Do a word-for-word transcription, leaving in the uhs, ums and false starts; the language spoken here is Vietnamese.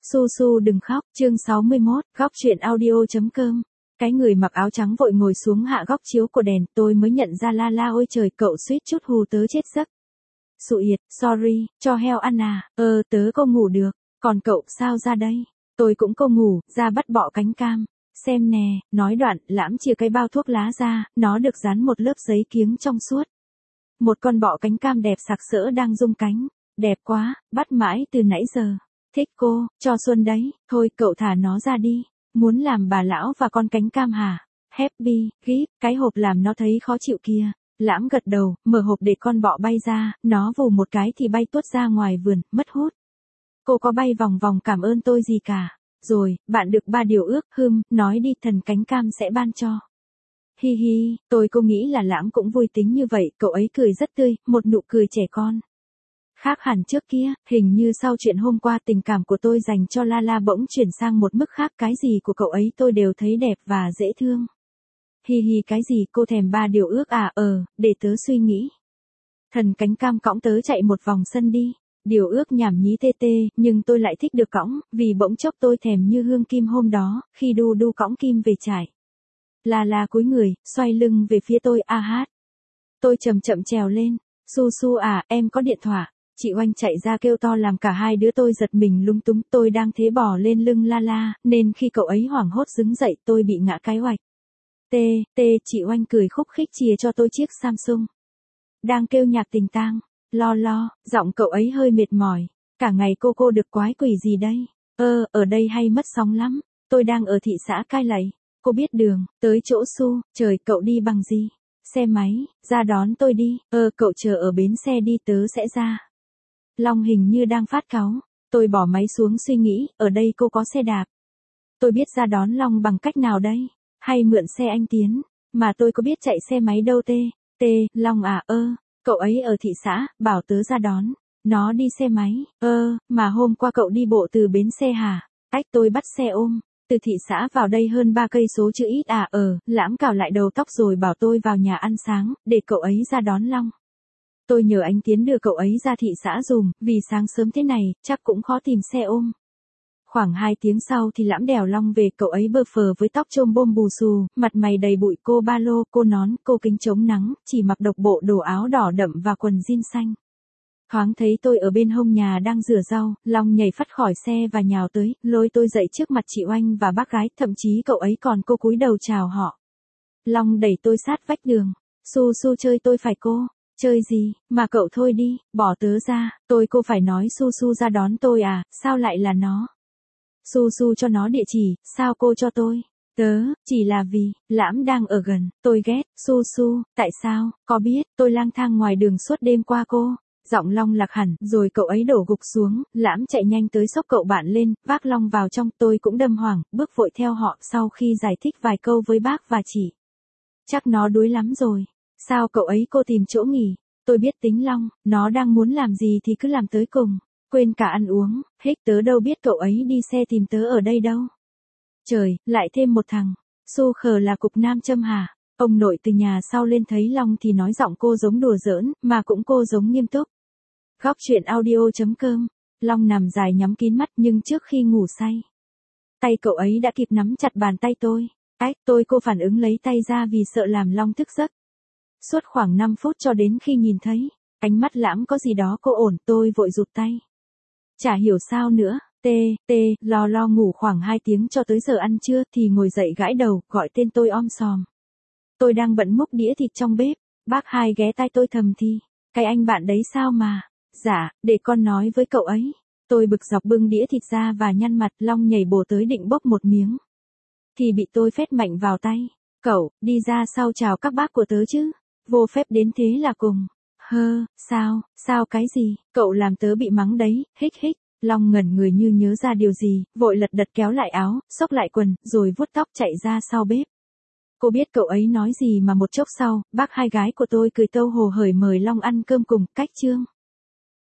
Su Su đừng khóc, chương sáu mươi mốt, góc truyện audio.com. Cái người mặc áo trắng vội ngồi xuống hạ góc chiếu của đèn, tôi mới nhận ra la la ôi trời cậu suýt chút hù tớ chết giấc. Sụ yệt, sorry, cho heo ăn à, ờ tớ cô ngủ được, còn cậu sao ra đây? Tôi cũng cô ngủ, ra bắt bọ cánh cam. Xem nè, nói đoạn, Lãm chia cái bao thuốc lá ra, nó được dán một lớp giấy kiếng trong suốt. Một con bọ cánh cam đẹp sặc sỡ đang rung cánh. Đẹp quá, bắt mãi từ nãy giờ. Thích cô, cho Xuân đấy, thôi cậu thả nó ra đi. Muốn làm bà lão và con cánh cam hả? Happy, gíp, cái hộp làm nó thấy khó chịu kia. Lãm gật đầu, mở hộp để con bọ bay ra, nó vù một cái thì bay tuốt ra ngoài vườn, mất hút. Cô có bay vòng vòng cảm ơn tôi gì cả. Rồi, bạn được ba điều ước, hừm, nói đi thần cánh cam sẽ ban cho. Hi hi, tôi cô nghĩ là Lãm cũng vui tính như vậy, cậu ấy cười rất tươi, một nụ cười trẻ con. Khác hẳn trước kia, hình như sau chuyện hôm qua tình cảm của tôi dành cho La La bỗng chuyển sang một mức khác, cái gì của cậu ấy tôi đều thấy đẹp và dễ thương. Hi hi cái gì cô thèm ba điều ước à, ờ, để tớ suy nghĩ. Thần cánh cam cõng tớ chạy một vòng sân đi. Điều ước nhảm nhí tê tê, nhưng tôi lại thích được cõng, vì bỗng chốc tôi thèm như Hương Kim hôm đó, khi đu đu cõng Kim về trại. La La cúi người, xoay lưng về phía tôi a hát. Tôi chậm chậm trèo lên. Su Su à, em có điện thoại. Chị Oanh chạy ra kêu to làm cả hai đứa tôi giật mình lung túng, tôi đang thế bò lên lưng La La, nên khi cậu ấy hoảng hốt đứng dậy tôi bị ngã cái oạch. Tê, tê, chị Oanh cười khúc khích chìa cho tôi chiếc Samsung. Đang kêu nhạc tình tang, lo lo, giọng cậu ấy hơi mệt mỏi. Cả ngày cô cô được quái quỷ gì đây? Ơ, ở đây hay mất sóng lắm. Tôi đang ở thị xã Cai Lậy. Cô biết đường, tới chỗ Su, trời cậu đi bằng gì? Xe máy, ra đón tôi đi. Ơ, cậu chờ ở bến xe đi tớ sẽ ra. Long hình như đang phát cáu. Tôi bỏ máy xuống suy nghĩ, ở đây cô có xe đạp. Tôi biết ra đón Long bằng cách nào đây? Hay mượn xe anh Tiến? Mà tôi có biết chạy xe máy đâu tê. Tê, Long à ơ, cậu ấy ở thị xã, bảo tớ ra đón. Nó đi xe máy, ơ, mà hôm qua cậu đi bộ từ bến xe hả? Ách tôi bắt xe ôm. Từ thị xã vào đây hơn ba cây số chứ ít à ờ, Lãm cào lại đầu tóc rồi bảo tôi vào nhà ăn sáng, để cậu ấy ra đón Long. Tôi nhờ anh Tiến đưa cậu ấy ra thị xã dùm, vì sáng sớm thế này, chắc cũng khó tìm xe ôm. Khoảng hai tiếng sau thì Lãm đèo Long về, cậu ấy bơ phờ với tóc chôm bôm bù xù, mặt mày đầy bụi, cô ba lô, cô nón, cô kính chống nắng, chỉ mặc độc bộ đồ áo đỏ đậm và quần jean xanh. Thoáng thấy tôi ở bên hông nhà đang rửa rau, Long nhảy phắt khỏi xe và nhào tới, lôi tôi dậy trước mặt chị Oanh và bác gái, thậm chí cậu ấy còn cô cúi đầu chào họ. Long đẩy tôi sát vách đường. Su Su chơi tôi phải cô. Chơi gì, mà cậu thôi đi, bỏ tớ ra, tôi cô phải nói Su Su ra đón tôi à, sao lại là nó? Su Su cho nó địa chỉ, sao cô cho tôi? Tớ, chỉ là vì, Lãm đang ở gần, tôi ghét, Su Su, tại sao, có biết, tôi lang thang ngoài đường suốt đêm qua cô. Giọng Long lạc hẳn, rồi cậu ấy đổ gục xuống, Lãm chạy nhanh tới xốc cậu bạn lên, vác Long vào trong, tôi cũng đâm hoảng, bước vội theo họ sau khi giải thích vài câu với bác và chị. Chắc nó đuối lắm rồi. Sao cậu ấy cô tìm chỗ nghỉ? Tôi biết tính Long, nó đang muốn làm gì thì cứ làm tới cùng. Quên cả ăn uống, hết tớ đâu biết cậu ấy đi xe tìm tớ ở đây đâu. Trời, lại thêm một thằng. Su khờ là cục nam châm hả? Ông nội từ nhà sau lên thấy Long thì nói giọng cô giống đùa giỡn, mà cũng cô giống nghiêm túc. Góc truyện audio.com. Long nằm dài nhắm kín mắt nhưng trước khi ngủ say, tay cậu ấy đã kịp nắm chặt bàn tay tôi. Ách, tôi cô phản ứng lấy tay ra vì sợ làm Long thức giấc. Suốt khoảng năm phút cho đến khi nhìn thấy ánh mắt Lãm có gì đó cô ổn, tôi vội rụt tay. Chả hiểu sao nữa, tê, tê, lo lo ngủ khoảng hai tiếng cho tới giờ ăn trưa thì ngồi dậy gãi đầu, gọi tên tôi om sòm. Tôi đang bận múc đĩa thịt trong bếp, bác hai ghé tai tôi thầm thì, cái anh bạn đấy sao mà, dạ, để con nói với cậu ấy. Tôi bực dọc bưng đĩa thịt ra và nhăn mặt, Long nhảy bổ tới định bốc một miếng. Thì bị tôi phét mạnh vào tay, cậu, đi ra sau chào các bác của tớ chứ. Vô phép đến thế là cùng. Hơ, sao, sao cái gì, cậu làm tớ bị mắng đấy, hích hích. Long ngẩn người như nhớ ra điều gì, vội lật đật kéo lại áo, xốc lại quần, rồi vuốt tóc chạy ra sau bếp. Cô biết cậu ấy nói gì mà một chốc sau, bác hai gái của tôi cười tâu hồ hởi mời Long ăn cơm cùng, cách chương.